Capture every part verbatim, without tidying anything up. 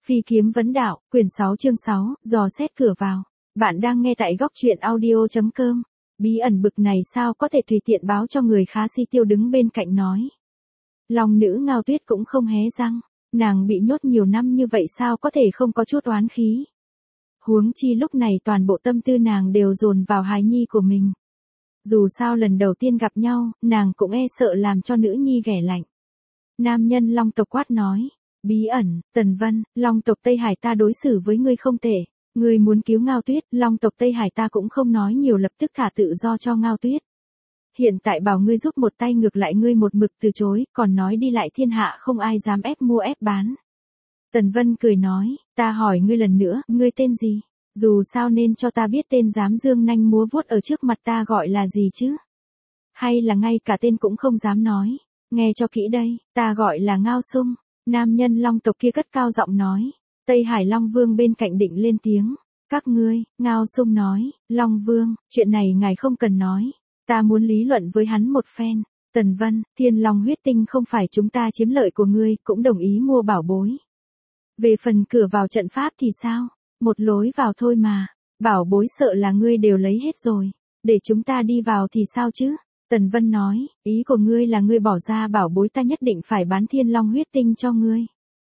Phi kiếm vấn đạo, quyển sáu chương sáu, dò xét cửa vào. Bạn đang nghe tại góc truyện audio chấm com. Bí ẩn bực này sao có thể tùy tiện báo cho người khá si tiêu đứng bên cạnh nói. Long nữ Ngao Tuyết cũng không hé răng, nàng bị nhốt nhiều năm như vậy sao có thể không có chút oán khí. Huống chi lúc này toàn bộ tâm tư nàng đều dồn vào hài nhi của mình. Dù sao lần đầu tiên gặp nhau, nàng cũng e sợ làm cho nữ nhi ghẻ lạnh. Nam nhân Long tộc quát nói. Bí ẩn, Tần Vân, Long tộc Tây Hải ta đối xử với ngươi không tệ. Ngươi muốn cứu Ngao Tuyết, Long tộc Tây Hải ta cũng không nói nhiều, lập tức thả tự do cho Ngao Tuyết. Hiện tại bảo ngươi giúp một tay, ngược lại ngươi một mực từ chối, còn nói đi lại thiên hạ không ai dám ép mua ép bán. Tần Vân cười nói, ta hỏi ngươi lần nữa, ngươi tên gì? Dù sao nên cho ta biết tên dám dương nanh múa vuốt ở trước mặt ta gọi là gì chứ? Hay là ngay cả tên cũng không dám nói? Nghe cho kỹ đây, ta gọi là Ngao Sung. Nam nhân Long tộc kia cất cao giọng nói. Tây Hải Long Vương bên cạnh định lên tiếng. Các ngươi, Ngao Sung nói, Long Vương, chuyện này ngài không cần nói. Ta muốn lý luận với hắn một phen. Tần Vân, Thiên Long huyết tinh không phải chúng ta chiếm lợi của ngươi, cũng đồng ý mua bảo bối. Về phần cửa vào trận pháp thì sao? Một lối vào thôi mà. Bảo bối sợ là ngươi đều lấy hết rồi. Để chúng ta đi vào thì sao chứ? Tần Vân nói, ý của ngươi là ngươi bỏ ra bảo bối, ta nhất định phải bán Thiên Long huyết tinh cho ngươi.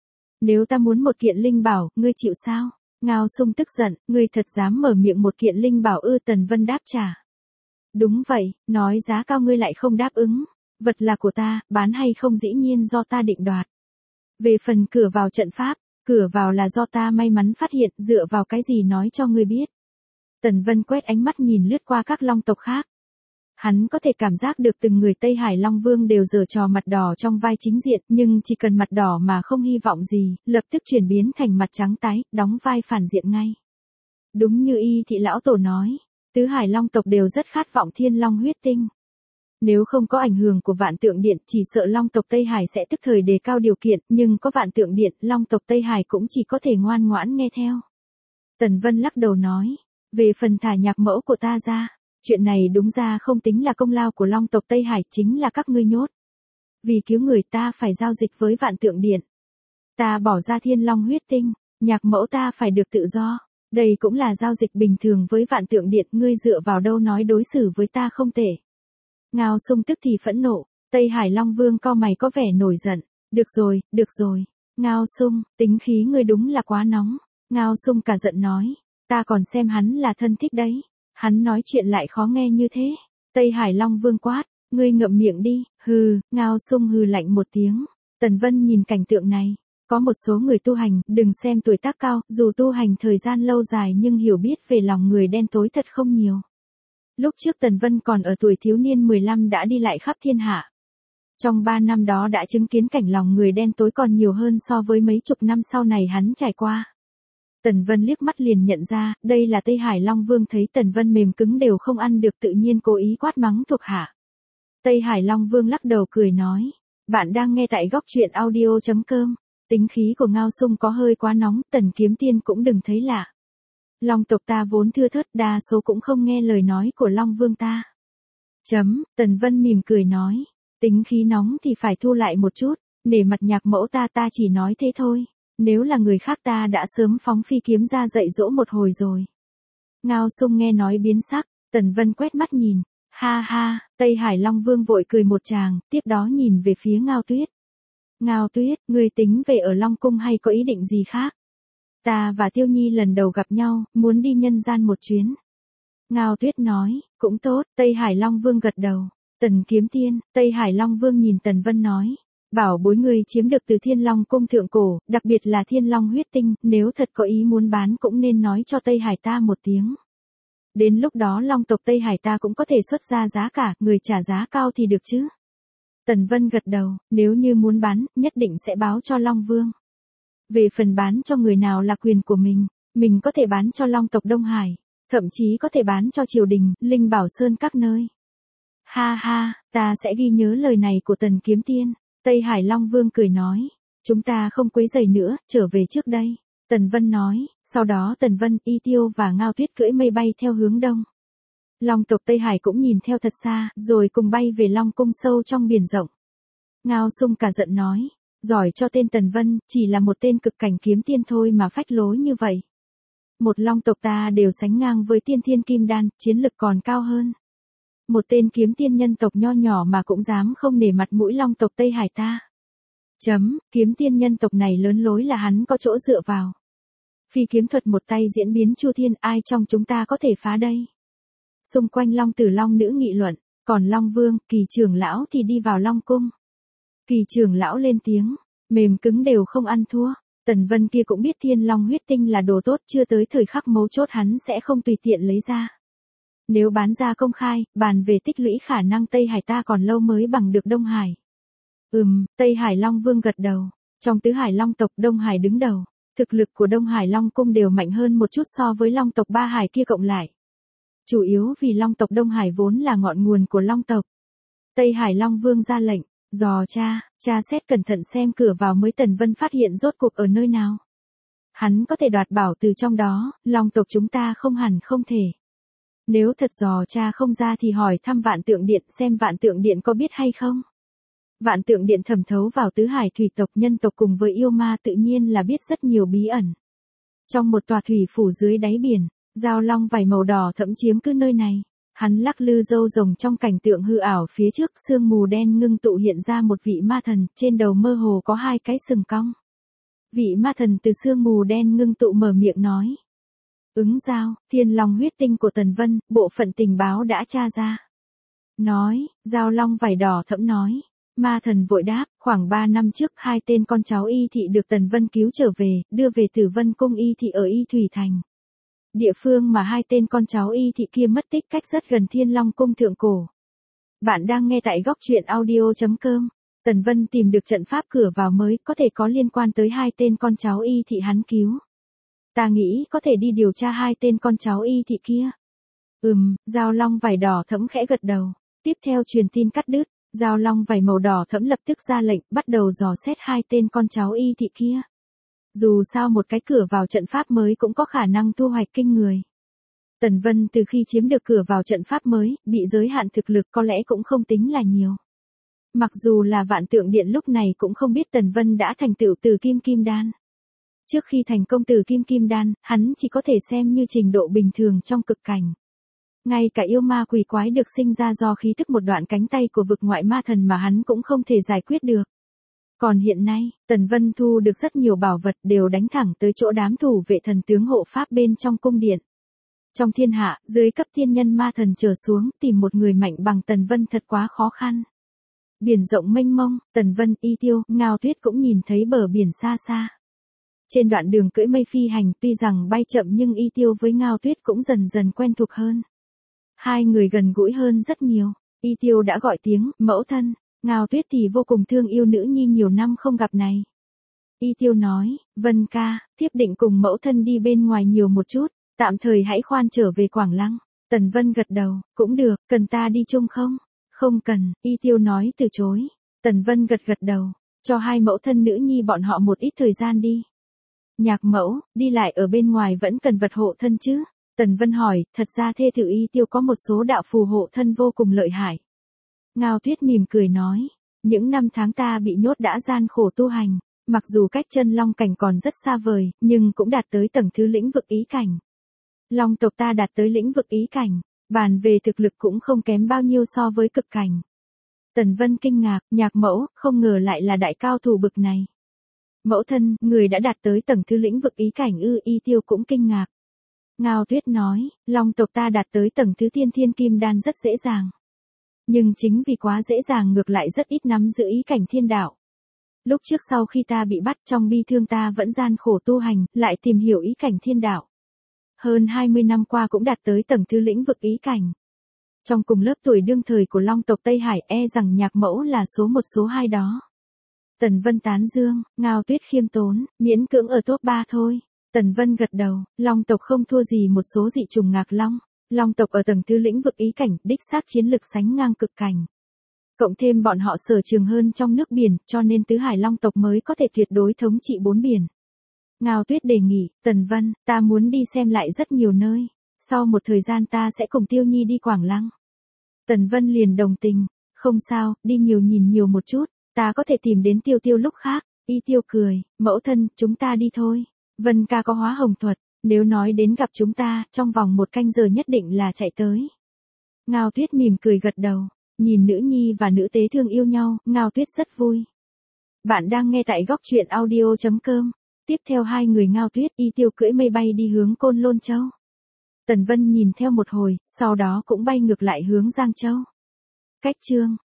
Nếu ta muốn một kiện linh bảo, ngươi chịu sao? Ngao Sung tức giận, ngươi thật dám mở miệng một kiện linh bảo ư? Tần Vân đáp trả. Đúng vậy, nói giá cao ngươi lại không đáp ứng. Vật là của ta, bán hay không dĩ nhiên do ta định đoạt. Về phần cửa vào trận pháp, cửa vào là do ta may mắn phát hiện, dựa vào cái gì nói cho ngươi biết. Tần Vân quét ánh mắt nhìn lướt qua các long tộc khác. Hắn có thể cảm giác được từng người Tây Hải Long Vương đều giở trò mặt đỏ trong vai chính diện, nhưng chỉ cần mặt đỏ mà không hy vọng gì, lập tức chuyển biến thành mặt trắng tái, đóng vai phản diện ngay. Đúng như Y Thị Lão Tổ nói, tứ Hải Long tộc đều rất khát vọng Thiên Long huyết tinh. Nếu không có ảnh hưởng của Vạn Tượng Điện, chỉ sợ Long tộc Tây Hải sẽ tức thời đề cao điều kiện, nhưng có Vạn Tượng Điện, Long tộc Tây Hải cũng chỉ có thể ngoan ngoãn nghe theo. Tần Vân lắc đầu nói, về phần thả nhạc mẫu của ta ra, chuyện này đúng ra không tính là công lao của Long tộc Tây Hải, chính là các ngươi nhốt. Vì cứu người ta phải giao dịch với Vạn Tượng Điện. Ta bỏ ra Thiên Long huyết tinh, nhạc mẫu ta phải được tự do. Đây cũng là giao dịch bình thường với Vạn Tượng Điện, ngươi dựa vào đâu nói đối xử với ta không tệ. Ngao Sung tức thì phẫn nộ, Tây Hải Long Vương cau mày có vẻ nổi giận. Được rồi, được rồi. Ngao Sung, tính khí ngươi đúng là quá nóng. Ngao Sung cả giận nói, ta còn xem hắn là thân thích đấy. Hắn nói chuyện lại khó nghe như thế. Tây Hải Long Vương quát, ngươi ngậm miệng đi. Hừ, Ngao Sung hừ lạnh một tiếng. Tần Vân nhìn cảnh tượng này. Có một số người tu hành, đừng xem tuổi tác cao, dù tu hành thời gian lâu dài nhưng hiểu biết về lòng người đen tối thật không nhiều. Lúc trước Tần Vân còn ở tuổi thiếu niên mười lăm đã đi lại khắp thiên hạ. Trong ba năm đó đã chứng kiến cảnh lòng người đen tối còn nhiều hơn so với mấy chục năm sau này hắn trải qua. Tần Vân liếc mắt liền nhận ra, đây là Tây Hải Long Vương. Thấy Tần Vân mềm cứng đều không ăn được, tự nhiên cố ý quát mắng thuộc hạ. Tây Hải Long Vương lắc đầu cười nói, bạn đang nghe tại góc truyện audio chấm com. Tính khí của Ngao Sung có hơi quá nóng, Tần Kiếm Tiên cũng đừng thấy lạ. Long tộc ta vốn thưa thớt, đa số cũng không nghe lời nói của Long Vương ta. Chấm, Tần Vân mỉm cười nói, tính khí nóng thì phải thu lại một chút, nể mặt nhạc mẫu ta ta chỉ nói thế thôi. Nếu là người khác ta đã sớm phóng phi kiếm ra dạy dỗ một hồi rồi. Ngao Sung nghe nói biến sắc, Tần Vân quét mắt nhìn, ha ha, Tây Hải Long Vương vội cười một tràng, tiếp đó nhìn về phía Ngao Tuyết. Ngao Tuyết, ngươi tính về ở Long Cung hay có ý định gì khác? Ta và Tiêu Nhi lần đầu gặp nhau, muốn đi nhân gian một chuyến. Ngao Tuyết nói, cũng tốt. Tây Hải Long Vương gật đầu. Tần Kiếm Tiên, Tây Hải Long Vương nhìn Tần Vân nói, bảo bối ngươi chiếm được từ Thiên Long Cung thượng cổ, đặc biệt là Thiên Long huyết tinh, nếu thật có ý muốn bán cũng nên nói cho Tây Hải ta một tiếng. Đến lúc đó Long tộc Tây Hải ta cũng có thể xuất ra giá cả, người trả giá cao thì được chứ. Tần Vân gật đầu, nếu như muốn bán, nhất định sẽ báo cho Long Vương. Về phần bán cho người nào là quyền của mình, mình có thể bán cho Long tộc Đông Hải, thậm chí có thể bán cho triều đình, Linh Bảo Sơn các nơi. Ha ha, ta sẽ ghi nhớ lời này của Tần Kiếm Tiên. Tây Hải Long Vương cười nói, chúng ta không quấy rầy nữa, trở về trước đây. Tần Vân nói, sau đó Tần Vân, Y Tiêu và Ngao Tuyết cưỡi mây bay theo hướng đông. Long tộc Tây Hải cũng nhìn theo thật xa, rồi cùng bay về Long Cung sâu trong biển rộng. Ngao Sung cả giận nói, Giỏi cho tên Tần Vân, chỉ là một tên cực cảnh kiếm tiên thôi mà phách lối như vậy. Một long tộc ta đều sánh ngang với tiên thiên kim đan, chiến lực còn cao hơn. Một tên kiếm tiên nhân tộc nho nhỏ mà cũng dám không nể mặt mũi long tộc Tây Hải ta. Chấm, kiếm tiên nhân tộc này lớn lối là hắn có chỗ dựa vào. Phi kiếm thuật một tay diễn biến chu thiên, ai trong chúng ta có thể phá đây? Xung quanh long tử long nữ nghị luận, còn long vương, Kỳ trưởng lão thì đi vào long cung. Kỳ trưởng lão lên tiếng, mềm cứng đều không ăn thua. Tần Vân kia cũng biết thiên long huyết tinh là đồ tốt, chưa tới thời khắc mấu chốt hắn sẽ không tùy tiện lấy ra. Nếu bán ra công khai, bàn về tích lũy khả năng Tây Hải ta còn lâu mới bằng được Đông Hải. Ừm, Tây Hải Long Vương gật đầu. Trong tứ hải long tộc Đông Hải đứng đầu. Thực lực của Đông Hải Long Cung đều mạnh hơn một chút so với long tộc ba hải kia cộng lại. Chủ yếu vì long tộc Đông Hải vốn là ngọn nguồn của long tộc. Tây Hải Long Vương ra lệnh, dò tra, tra xét cẩn thận xem cửa vào mới. Tần Vân phát hiện rốt cuộc ở nơi nào. Hắn có thể đoạt bảo từ trong đó, long tộc chúng ta không hẳn không thể. Nếu thật dò tra không ra thì hỏi thăm Vạn Tượng Điện xem Vạn Tượng Điện có biết hay không. Vạn Tượng Điện thẩm thấu vào tứ hải thủy tộc nhân tộc cùng với yêu ma tự nhiên là biết rất nhiều bí ẩn. Trong một tòa thủy phủ dưới đáy biển, giao long vảy màu đỏ thẫm chiếm cứ nơi này. Hắn lắc lư râu rồng trong cảnh tượng hư ảo phía trước, sương mù đen ngưng tụ hiện ra một vị ma thần, trên đầu mơ hồ có hai cái sừng cong. Vị ma thần từ sương mù đen ngưng tụ mở miệng nói. Ứng giao, thiên long huyết tinh của Tần Vân, bộ phận tình báo đã tra ra. Nói, giao long vảy đỏ thẫm nói. Ma thần vội đáp, khoảng ba năm trước hai tên con cháu Y Thị được Tần Vân cứu trở về, đưa về Tử Vân Cung Y Thị ở Y Thủy Thành. Địa phương mà hai tên con cháu Y Thị kia mất tích cách rất gần Thiên Long Cung thượng cổ. Bạn đang nghe tại góc truyện audio chấm com. Tần Vân tìm được trận pháp cửa vào mới có thể có liên quan tới hai tên con cháu Y Thị hắn cứu. Ta nghĩ có thể đi điều tra hai tên con cháu Y Thị kia. Ừm, giao long vảy đỏ thẫm khẽ gật đầu. Tiếp theo truyền tin cắt đứt. Giao long vảy màu đỏ thẫm lập tức ra lệnh, bắt đầu dò xét hai tên con cháu Y Thị kia. Dù sao một cái cửa vào trận pháp mới cũng có khả năng thu hoạch kinh người. Tần Vân từ khi chiếm được cửa vào trận pháp mới, bị giới hạn thực lực có lẽ cũng không tính là nhiều. Mặc dù là Vạn Tượng Điện lúc này cũng không biết Tần Vân đã thành tựu từ Kim Kim Đan. Trước khi thành công từ Kim Kim Đan, hắn chỉ có thể xem như trình độ bình thường trong cực cảnh. Ngay cả yêu ma quỷ quái được sinh ra do khí tức một đoạn cánh tay của vực ngoại ma thần mà hắn cũng không thể giải quyết được. Còn hiện nay, Tần Vân thu được rất nhiều bảo vật đều đánh thẳng tới chỗ đám thủ vệ thần tướng hộ pháp bên trong cung điện. Trong thiên hạ, dưới cấp thiên nhân ma thần trở xuống, tìm một người mạnh bằng Tần Vân thật quá khó khăn. Biển rộng mênh mông, Tần Vân, Y Tiêu, Ngao Tuyết cũng nhìn thấy bờ biển xa xa. Trên đoạn đường cưỡi mây phi hành, tuy rằng bay chậm nhưng Y Tiêu với Ngao Tuyết cũng dần dần quen thuộc hơn. Hai người gần gũi hơn rất nhiều. Y Tiêu đã gọi tiếng, mẫu thân. Ngao Tuyết thì vô cùng thương yêu nữ nhi nhiều năm không gặp này. Y Tiêu nói, Vân ca, thiếp định cùng mẫu thân đi bên ngoài nhiều một chút, tạm thời hãy khoan trở về Quảng Lăng. Tần Vân gật đầu, cũng được, cần ta đi chung không? Không cần, Y Tiêu nói từ chối. Tần Vân gật gật đầu, cho hai mẫu thân nữ nhi bọn họ một ít thời gian đi. Nhạc mẫu, đi lại ở bên ngoài vẫn cần vật hộ thân chứ? Tần Vân hỏi, thật ra thê tử Y Tiêu có một số đạo phù hộ thân vô cùng lợi hại. Ngao Tuyết mỉm cười nói, những năm tháng ta bị nhốt đã gian khổ tu hành, mặc dù cách chân long cảnh còn rất xa vời, nhưng cũng đạt tới tầng thứ lĩnh vực ý cảnh. Long tộc ta đạt tới lĩnh vực ý cảnh, bàn về thực lực cũng không kém bao nhiêu so với cực cảnh. Tần Vân kinh ngạc, nhạc mẫu, không ngờ lại là đại cao thủ bực này. Mẫu thân, người đã đạt tới tầng thứ lĩnh vực ý cảnh ư? Y Tiêu cũng kinh ngạc. Ngao Tuyết nói, long tộc ta đạt tới tầng thứ tiên thiên kim đan rất dễ dàng. Nhưng chính vì quá dễ dàng ngược lại rất ít nắm giữ ý cảnh thiên đạo. Lúc trước sau khi ta bị bắt trong bi thương ta vẫn gian khổ tu hành, lại tìm hiểu ý cảnh thiên đạo. Hơn hai mươi năm qua cũng đạt tới tầng thứ lĩnh vực ý cảnh. Trong cùng lớp tuổi đương thời của long tộc Tây Hải e rằng nhạc mẫu là số một số hai đó. Tần Vân tán dương, Ngao Tuyết khiêm tốn, miễn cưỡng ở top ba thôi. Tần Vân gật đầu, long tộc không thua gì một số dị trùng ngạc long. Long tộc ở tầng thứ lĩnh vực ý cảnh, đích xác chiến lực sánh ngang cực cảnh. Cộng thêm bọn họ sở trường hơn trong nước biển, cho nên tứ hải long tộc mới có thể tuyệt đối thống trị bốn biển. Ngao Tuyết đề nghị, Tần Vân, ta muốn đi xem lại rất nhiều nơi. Sau một thời gian ta sẽ cùng Tiêu Nhi đi Quảng Lăng. Tần Vân liền đồng tình, không sao, đi nhiều nhìn nhiều một chút, ta có thể tìm đến Tiêu Tiêu lúc khác. Y Tiêu cười, mẫu thân, chúng ta đi thôi. Vân ca có hóa hồng thuật, nếu nói đến gặp chúng ta, trong vòng một canh giờ nhất định là chạy tới. Ngao Tuyết mỉm cười gật đầu, nhìn nữ nhi và nữ tế thương yêu nhau, Ngao Tuyết rất vui. Bạn đang nghe tại góc truyện audio chấm com. Tiếp theo hai người Ngao Tuyết, Y Tiêu cưỡi mây bay đi hướng Côn Lôn Châu. Tần Vân nhìn theo một hồi, sau đó cũng bay ngược lại hướng Giang Châu. Cách chương